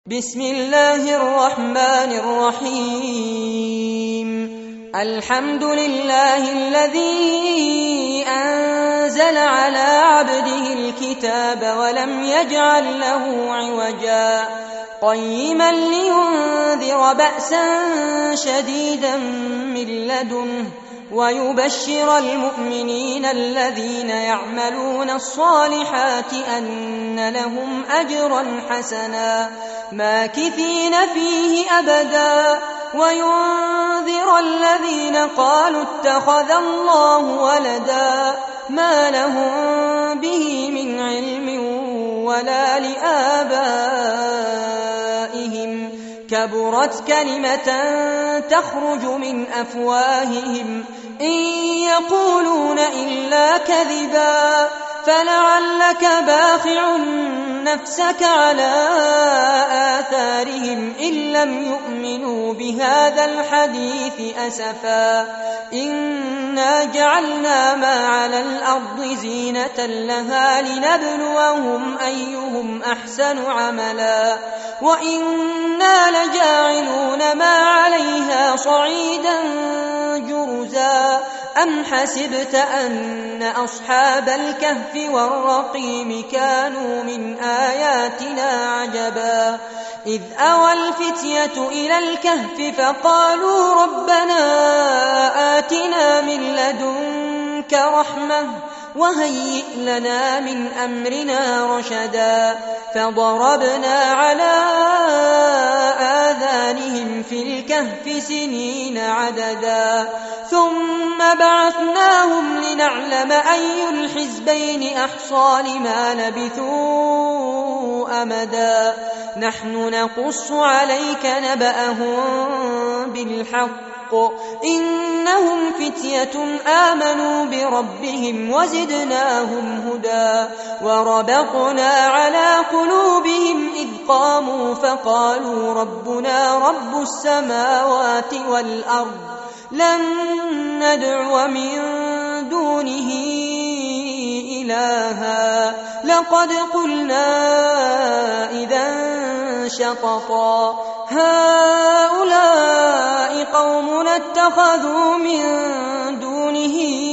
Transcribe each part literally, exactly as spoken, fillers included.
بسم الله الرحمن الرحيم الحمد لله الذي أنزل على عبده الكتاب ولم يجعل له عوجا قيما لينذر بأسا شديدا من لدنه ويبشر المؤمنين الذين يعملون الصالحات أن لهم أجرا حسنا ماكثين فيه أبدا وينذر الذين قالوا اتخذ الله ولدا ما لهم به من علم ولا لآبائهم كبرت كلمة تخرج من أفواههم إن يقولون إلا كذبا فلعلك باخع نفسك على آثارهم إن لم يؤمنوا بهذا الحديث أسفا إنا جعلنا ما على الأرض زينة لها لنبلوهم أيهم أحسن عملا وإنا لجاعلون ما عليها صعيدا جرزا أم حسبت أن أصحاب الكهف والرقيم كانوا من آياتنا عجبا إذ أوى الفتية إلى الكهف فقالوا ربنا آتنا من لدنك رحمة وهيئ لنا من أمرنا رشدا فضربنا على آذانهم في الكهف سنين عددا ثم بعثناهم لنعلم أي الحزبين أحصى لما لبثوا أمدا نحن نقص عليك نبأهم بالحق إنهم فتية آمنوا بربهم وزدناهم هدى وربطنا على قلوبهم إذ قاموا فقالوا ربنا رب السماوات والأرض لن ندعو من دونه إلها لقد قلنا إذا شططا هؤلاء قومنا اتخذوا من دونه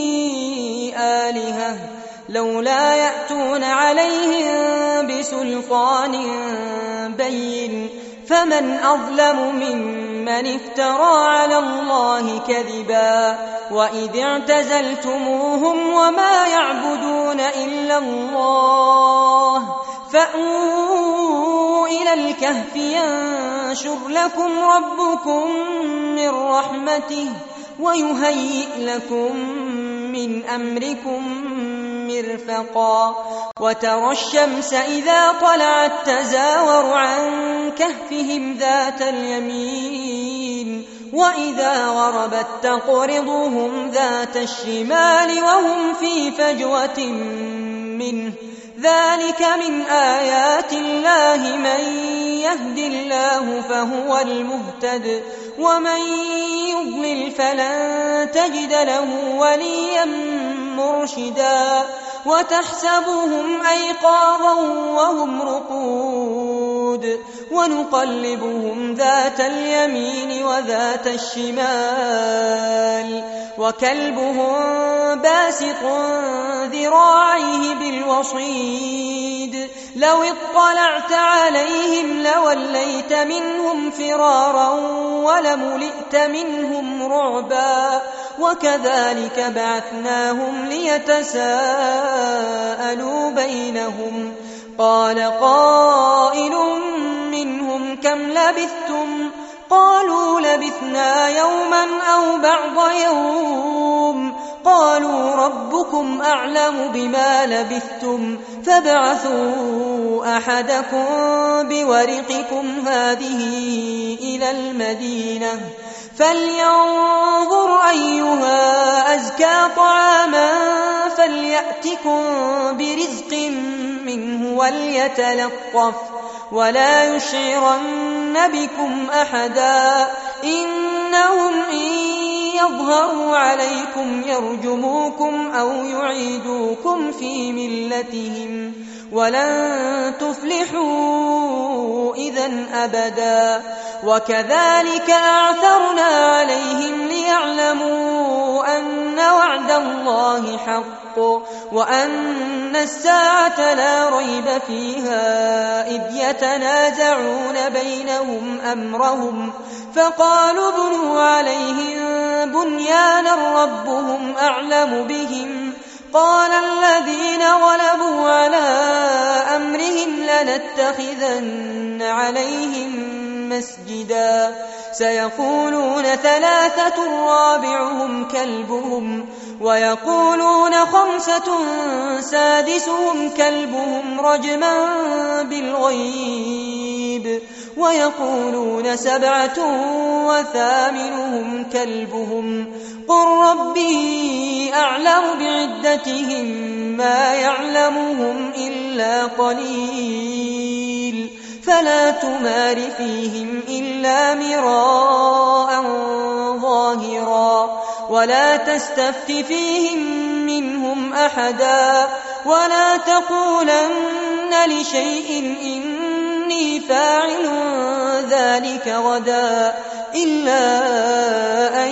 آلهة لولا يأتون عليهم بسلطان بين فمن أظلم ممن افترى على الله كذبا وإذ اعتزلتموهم وما يعبدون إلا الله فأووا إلى الكهف ينشر لكم ربكم من رحمته ويهيئ لكم من أمركم مرفقا وترى الشمس إذا طلعت تزاور عن كهفهم ذات اليمين وإذا غربت تقرضهم ذات الشمال وهم في فجوة منه ذلك من آيات الله من يهد الله فهو المهتد ومن يضلل فلن تجد له وليا مرشدا وتحسبهم أيقاظا وهم رقود ونقلبهم ذات اليمين وذات الشمال وكلبهم باسط ذراعيه بالوصيد لو اطلعت عليهم لوليت منهم فرارا ولملئت منهم رعبا وكذلك بعثناهم ليتساءلوا بينهم قال قائل منهم كم لبثتم قالوا لبثنا يوما أو بعض يوم قالوا ربكم أعلم بما لبثتم فابعثوا أحدكم بورقكم هذه إلى المدينة فلينظر أيها أزكى طعاما فليأتكم برزق منه وليتلطف ولا يشعرن بكم أحدا إنهم إن يظهروا عليكم يرجموكم أو يعيدوكم في ملتهم ولن تفلحوا إذا أبدا. وكذلك أعثرنا عليهم ليعلموا أن وعد الله حق وأن الساعة لا ريب فيها إذ يتنازعون بينهم أمرهم فقالوا ابنوا عليهم بنيانا ربهم أعلم بهم قال الذين غلبوا على أمرهم لنتخذن عليهم مسجدا سيقولون ثلاثة رابعهم كلبهم ويقولون خمسة سادسهم كلبهم رجما بالغيب ويقولون سبعة وثامنهم كلبهم قل ربي أعلم بعدتهم ما يعلمهم إلا قليل فلا تمار فيهم إلا مراء ظاهرا ولا تستفت فيهم منهم أحدا ولا تقولن لشيء إني فاعل ذلك غدا إلا أن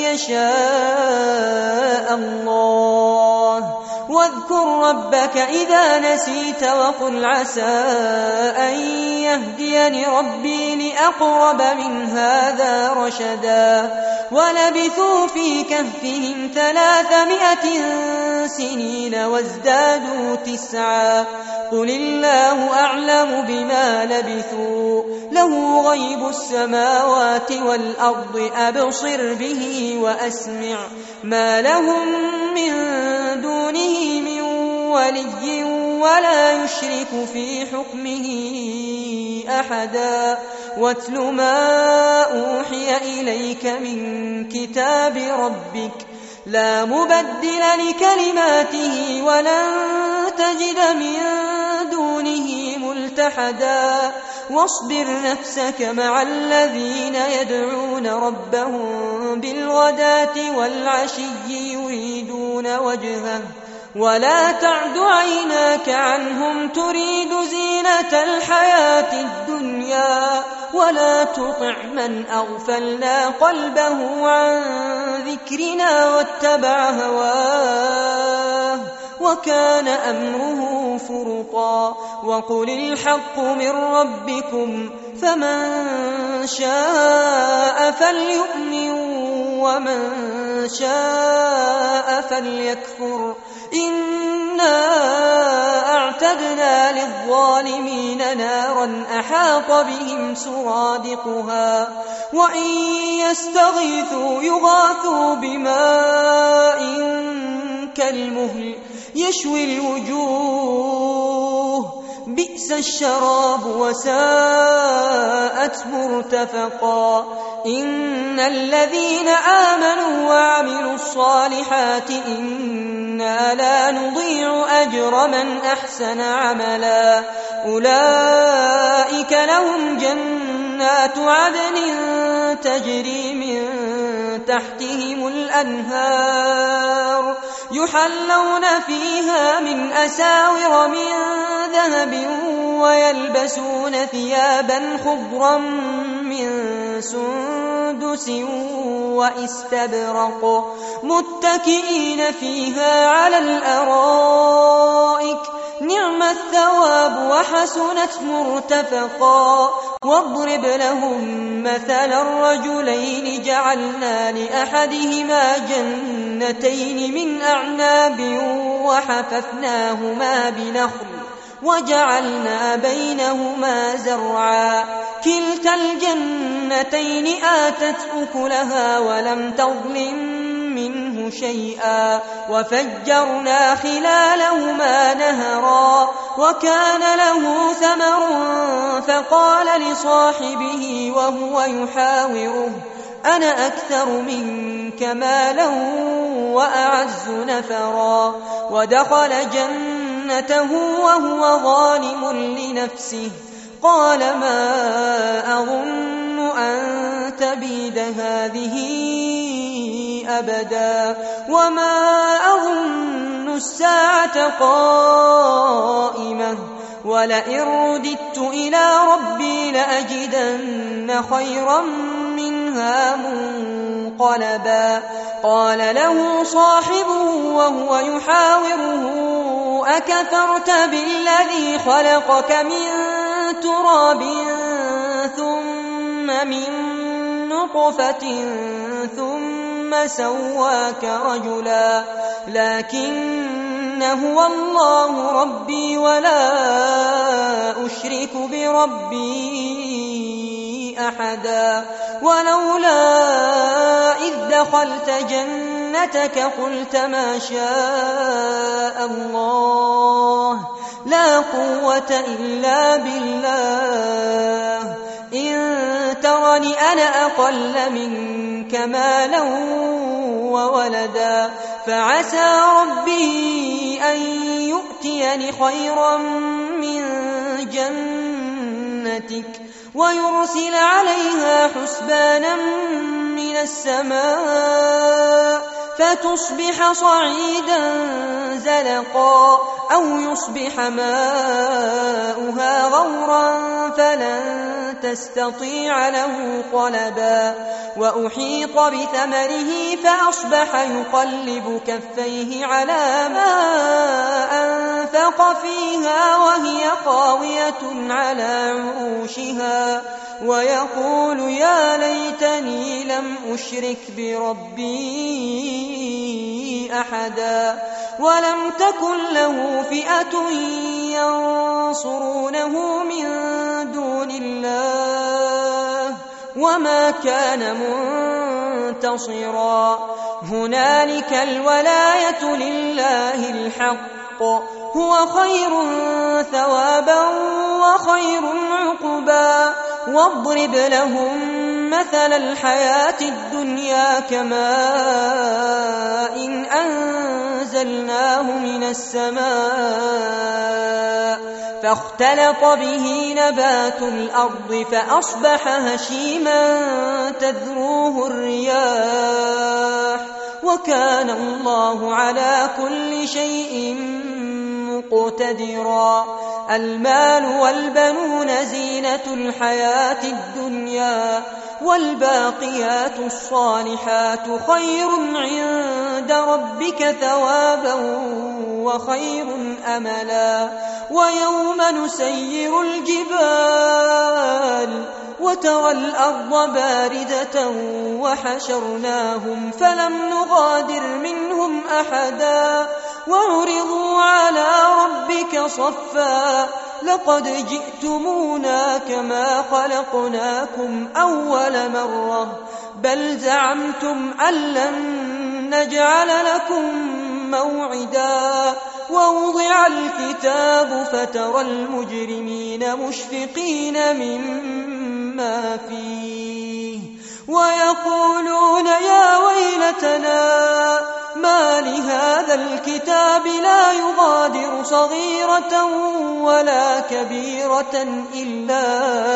يشاء الله واذكر ربك إذا نسيت وقل عسى أن يهديني ربي لأقرب من هذا رشدا ولبثوا في كهفهم ثلاثمائة سنين وازدادوا تسعا قل الله أعلم بما لبثوا له غيب السماوات والأرض أبصر به وأسمع ما لهم من دونه من ولي ولا يشرك في حكمه أحدا واتل ما أوحي إليك من كتاب ربك لا مبدل لكلماته ولن تجد من دونه ملتحدا واصبر نفسك مع الذين يدعون ربهم بالغداة والعشي يريدون وجهه ولا تعد عيناك عنهم تريد زينة الحياة الدنيا ولا تطع من أغفلنا قلبه عن ذكرنا واتبع هواه وكان أمره فرطا وقل الحق من ربكم فمن شاء فليؤمن ومن شاء فليكفر إنا أعتدنا للظالمين نارا أحاط بهم سرادقها وإن يستغيثوا يغاثوا بماء كالمهل يشوي الوجوه بئس الشراب وساءت مرتفقا إن الذين آمنوا وعملوا الصالحات إنا لا نضيع أجر من أحسن عملا أولئك لهم جنات عدن تجري من تحتهم الأنهار يحلون فيها من أساور من ذهب ويلبسون ثيابا خضرا من سندس واستبرق متكئين فيها على الأرائك نعم الثواب وحسنت مرتفقا واضرب لهم مثل الرجلين جعلنا لأحدهما جنتين من أعناب وحففناهما بنخل وجعلنا بينهما زرعا كلتا الجنتين آتت أكلها ولم تظلم منه شيئا وفجرنا خلالهما نهرا وكان له ثمر فقال لصاحبه وهو يحاوره أنا أكثر منك مالا وأعز نفرا ودخل جنته وهو ظالم لنفسه قال ما أظن أن تبيد هذه أبدا وما أظن الساعة قائمة ولئن رددت إلى ربي لأجدن خيرا منها منقلبا قال له صاحبه وهو يحاوره أكفرت بالذي خلقك من تراب ثم من نطفة ثم سواك رجلا لكن هو الله ربي ولا أشرك بربي أحدا ولولا إذ دخلت جنتك قلت ما شاء الله لا قوة إلا بالله إن ترني أنا أقل منك مالا وولدا فعسى ربي أن يؤتيني خيرا من جنتك ويرسل عليها حسبانا من السماء فتصبح صعيدا زلقا أو يصبح ماؤها غورا فلن تستطيع له طلبا وأحيط بثمره فأصبح يقلب كفيه على ما أنفق فيها وهي خاوية على عروشها ويقول يا ليتني لم أشرك بربي أحدا ولم تكن له فئة ينصرونه من دون الله وما كان منتصرا هنالك الولاية لله الحق هو خير ثوابا وخير عقبا واضرب لهم مثل الحياة الدنيا كماء إن أنزلناه من السماء فاختلط به نبات الأرض فأصبح هشيما تذروه الرياح وكان الله على كل شيء مقتدرا المال والبنون زينة الحياة الدنيا والباقيات الصالحات خير عند ربك ثوابا وخير أملا ويوم نسير الجبال وترى الأرض باردة وحشرناهم فلم نغادر منهم أحدا وعرضوا على ربك صفا لقد جئتمونا كما خلقناكم أول مرة بل زعمتم أن لن نجعل لكم موعدا ووضع الكتاب فترى المجرمين مشفقين مما فيه ويقولون يا ويلتنا ما لهذا الكتاب لا يغادر صغيرة ولا كبيرة إلا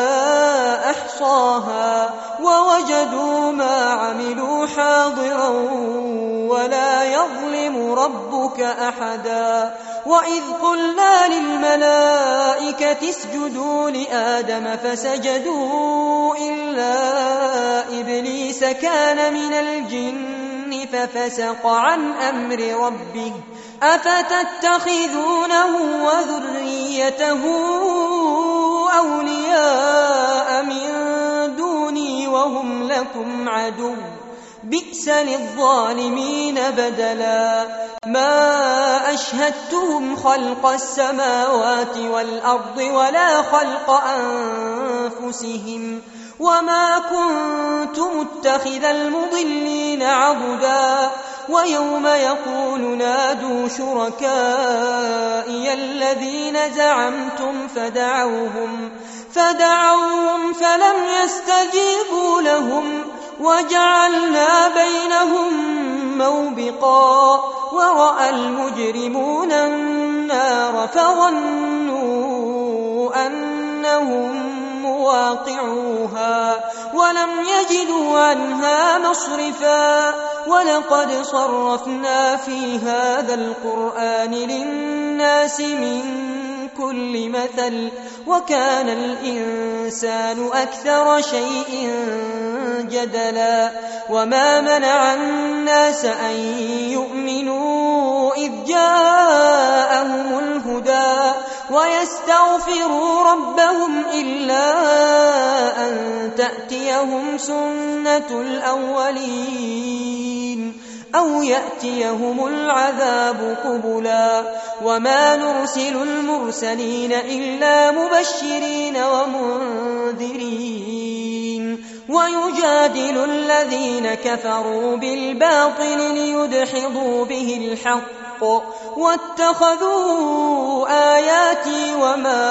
أحصاها ووجدوا ما عملوا حاضرا ولا يظلم ربك أحدا وإذ قلنا للملائكة اسجدوا لآدم فسجدوا إلا إبليس كان من الجن ففسق عن أمر ربه أفتتخذونه وذريته أولياء من دوني وهم لكم عدو بئس للظالمين بدلا ما أشهدتهم خلق السماوات والأرض ولا خلق أنفسهم وما كنت متخذ المضلين عضدا ويوم يقول نادوا شركائي الذين زعمتم فدعوهم فدعوهم فلم يستجيبوا لهم وجعلنا بينهم موبقا ورأى المجرمون النار فظنوا أنهم واقعوها ولم يجدوا عنها مصرفا ولقد صرفنا في هذا القرآن للناس من كل مثل وكان الإنسان أكثر شيء جدلا وما منع الناس أن يؤمنوا إذ جاءهم الهدى ويستغفروا ربهم إلا أن تأتيهم سنة الأولين أو يأتيهم العذاب قبلا وما نرسل المرسلين إلا مبشرين ومنذرين ويجادل الذين كفروا بالباطل ليدحضوا به الحق واتخذوا آياتي وما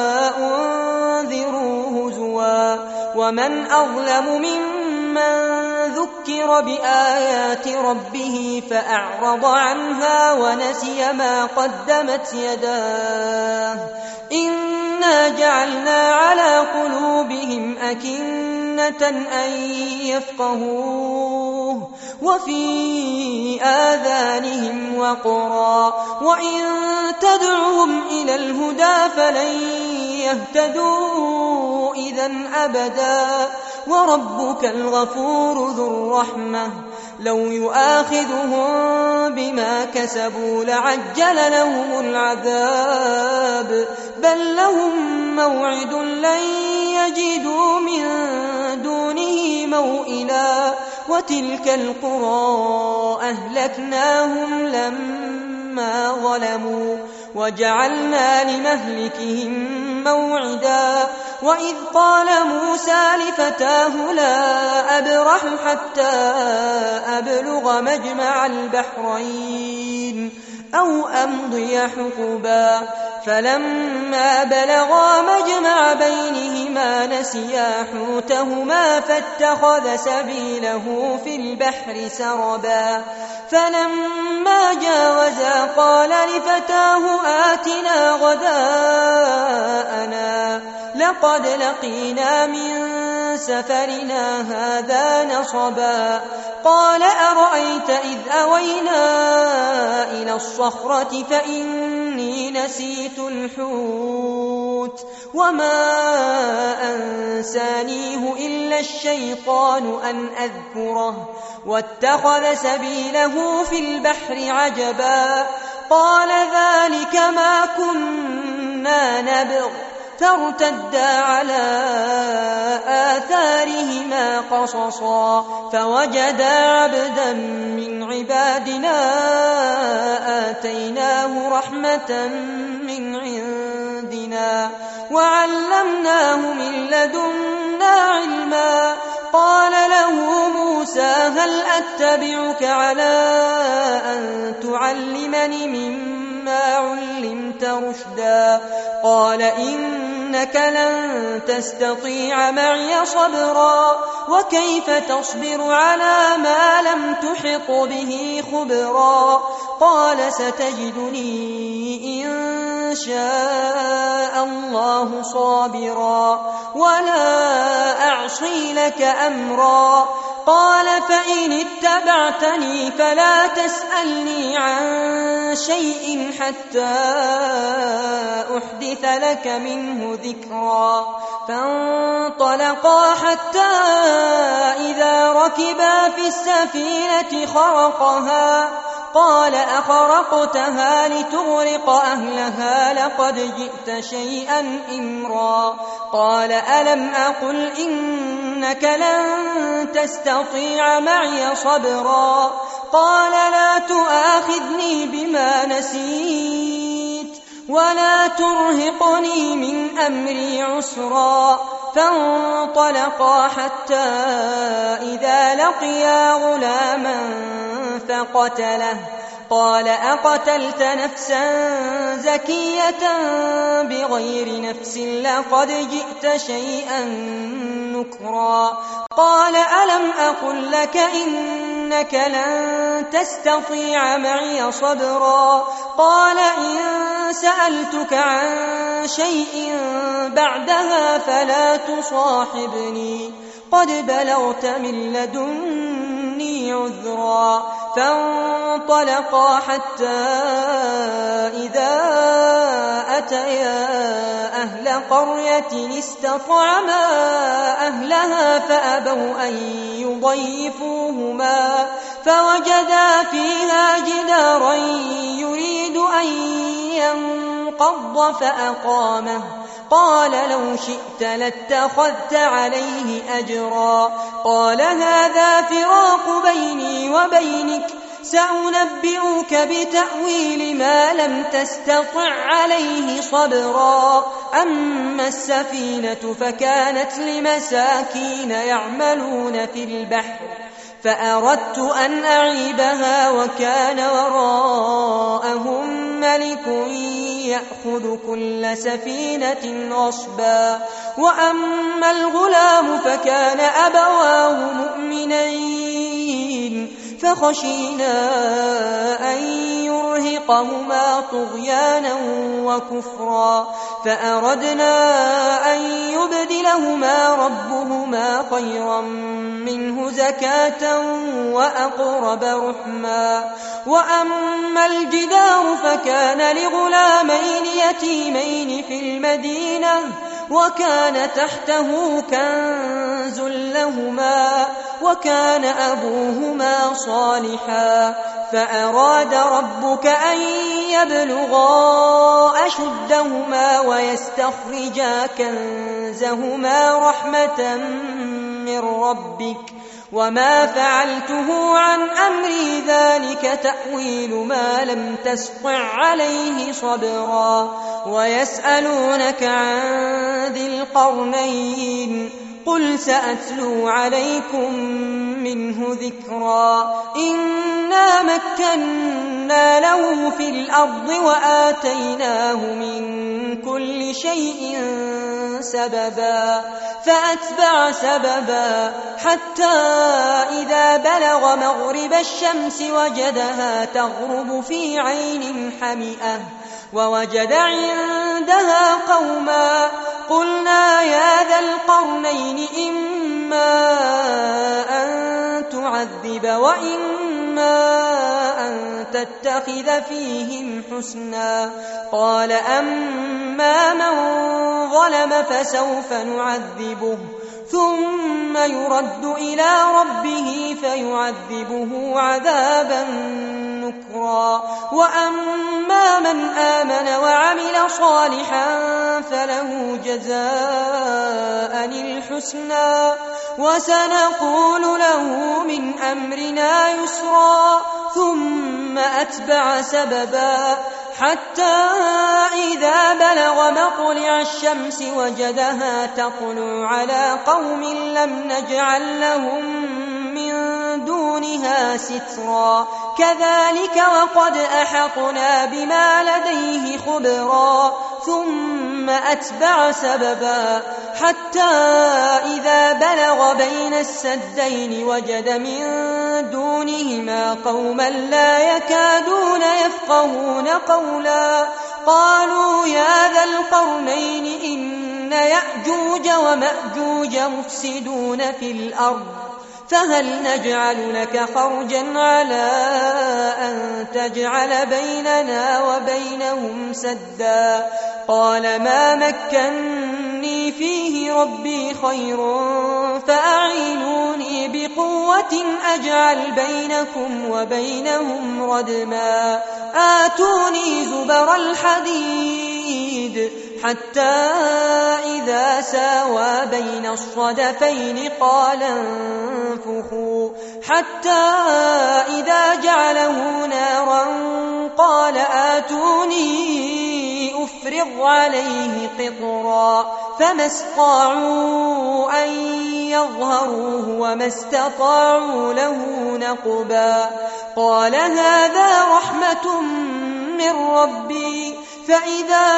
أنذروا هزوا ومن أظلم ممن ذكر بآيات ربه فأعرض عنها ونسي ما قدمت يداه إنا جعلنا على قلوبهم أكنة أن يفقهوه وفي آذانهم وقرا وإن تدعهم إلى الهدى فلن يهتدوا إذن أبدا وربك الغفور ذو الرحمة لو يؤاخذهم بما كسبوا لعجل لهم العذاب بل لهم موعد لن يجدوا من دونه موئلا وتلك القرى أهلكناهم لما ظلموا وجعلنا لمهلكهم موعدا وإذ قال موسى لفتاه لا أبرح حتى أبلغ مجمع البحرين أو أمضي حقبا فلما بلغا مجمع بينهما نسيا حوتهما فاتخذ سبيله في البحر سربا فلما جاوزا قال لفتاه آتنا غداءنا لقد لقينا من سفرنا هذا نصبا قال أرأيت إذ أوينا إلى الصخرة فإني نسيت الحوت وما أنسانيه إلا الشيطان أن أذكره واتخذ سبيله في البحر عجبا قال ذلك ما كنا نبغ فارتدا على آثارهما قصصا فوجدا عبدا من عبادنا آتيناه رحمة من عندنا وعلمناه من لدنا علما قال له موسى هل أتبعك على أن تعلمني مما علمت رشدا قال إنك لن تستطيع معي صبرا وكيف تصبر على ما لم تحط به خبرا قال ستجدني إن شاء الله صابرا ولا أعصي لك أمرا قال فإن اتبعتني فلا تسألني عن شيء حتى أحدث لك منه ذكرا فانطلقا حتى إذا ركبا في السفينة خرقها قال أخرقتها لتغرق أهلها لقد جئت شيئا إمرا قال ألم أقل إنك لن تستطيع معي صبرا قال لا تؤاخذني بما نسيت ولا ترهقني من أمري عسرا فانطلقا حتى إذا لقيا غلاما فقتله قال أقتلت نفسا زكية بغير نفس لقد جئت شيئا نكرا قال ألم أقل لك إن إنك لن تستطيع معي صبرا قال إن سألتك عن شيء بعدها فلا تصاحبني قد بلغت من لدني عذرا فانطلقا حتى إذا أتيا أهل قرية استطعما أهلها فأبوا أن يضيفوهما فوجدا فيها جدارا يريد أن ينقض فأقامه قال لو شئت لاتخذت عليه أجرا قال هذا فراق بيني وبينك سأنبئك بتأويل ما لم تستطع عليه صبرا أما السفينة فكانت لمساكين يعملون في البحر فأردت أن أعيبها وكان وراءهم ملك يأخذ كل سفينة غصبا وأما الغلام فكان أبواه مؤمنين فخشينا أن يرهقهما طغيانا وكفرا فأردنا أن يبدلهما ربهما خيرا منه زكاة وأقرب رحما وأما الجدار فكان لغلامين يتيمين في المدينة وكان تحته كنز لهما وكان أبوهما صالحا فأراد ربك أن يبلغا أشدهما ويستخرجا كنزهما رحمة من ربك وما فعلته عن أمري ذلك تأويل ما لم تسطع عليه صبرا ويسألونك عن ذي القرنين قل سأتلو عليكم منه ذكرا إنا مكنا له في الأرض وآتيناه من كل شيء سببا فأتبع سببا حتى إذا بلغ مغرب الشمس وجدها تغرب في عين حمئة ووجد عندها قوما قلنا يا ذا القرنين إما أن تعذب وإما أن تتخذ فيهم حسنا قال أما من ظلم فسوف نعذبه ثم يرد إلى ربه فيعذبه عذابا نكرا وأما من آمن وعمل صالحا فله جزاء الحسنى وسنقول له من أمرنا يسرا ثم أتبع سببا حتى إذا بلغ مطلع الشمس وجدها تطلع على قوم لم نجعل لهم من دونها سترا كذلك وقد أحطنا بما لديه خبرا ثم أتبع سببا حتى إذا بلغ بين السدين وجد من دونهما قوما لا يكادون يفقهون قولا قالوا يا ذا القرنين إن يأجوج ومأجوج مفسدون في الأرض فهل نجعل لك خرجا على أن تجعل بيننا وبينهم سدا قال ما مكني فيه ربي خير فأعينوني بقوة أجعل بينكم وبينهم ردما آتوني زبر الحديد حتى إذا ساوى بين الصدفين قال انفخوا حتى إذا جعله نارا قال آتوني أفرغ عليه قطرا فما استطاعوا أن يظهروه وما استطاعوا له نقبا قال هذا رحمة من ربي فإذا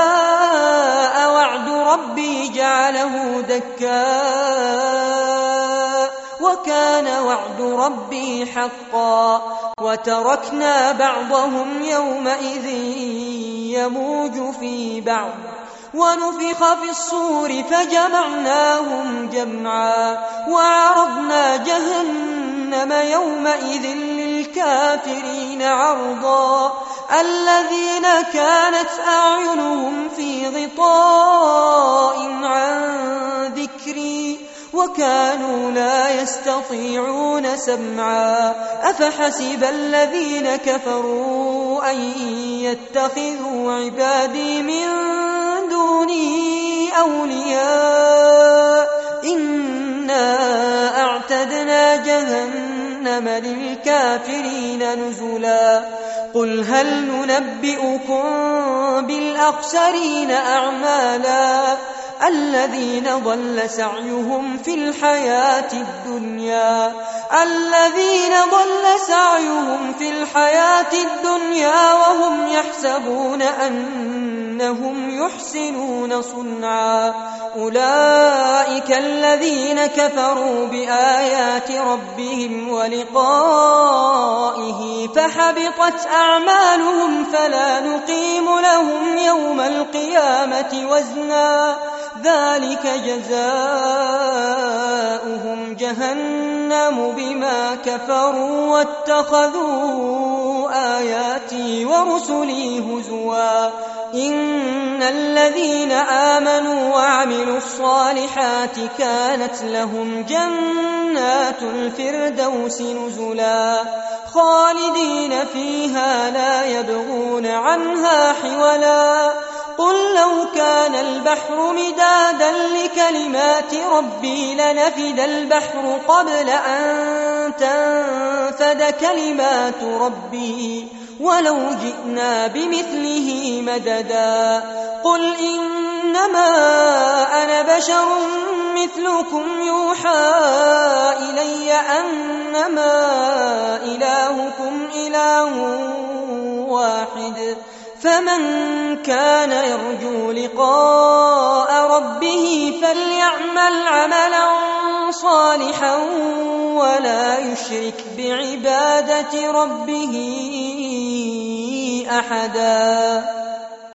جاء وعد ربي جعله دكا وكان وكان وعد ربي حقا وتركنا بعضهم يومئذ يموج في بعض ونفخ في الصور فجمعناهم جمعا وعرضنا جهنم يومئذ للكافرين عرضا الذين كانت أعينهم في غطاء عن ذكري وكانوا لا يستطيعون سمعا أفحسب الذين كفروا أن يتخذوا عبادي من دوني أولياء إنا أعتدنا جهنم للكافرين نزلا قل هل ننبئكم بالأخسرين أعمالا الذين ضل سعيهم في الحياة الدنيا الذين ضل سعيهم في الحياة الدنيا وهم يحسبون أنهم يحسنون صنعا أولئك الذين كفروا بآيات ربهم ولقائه فحبطت أعمالهم فلا نقيم لهم يوم القيامة وزنا ذلك جزاؤهم جهنم بما كفروا واتخذوا آياتي ورسلي هزوا إن الذين آمنوا وعملوا الصالحات كانت لهم جنات الفردوس نزلا خالدين فيها لا يبغون عنها حولا قل لو كان البحر مدادا لكلمات ربي لنفد البحر قبل أن تنفد كلمات ربي ولو جئنا بمثله مددا قل إنما أنا بشر مثلكم يوحى إلي أنما إلهكم إله واحد فمن كان يرجو لقاء ربه فليعمل عملا صالحا ولا يشرك بعبادة ربه أحدا.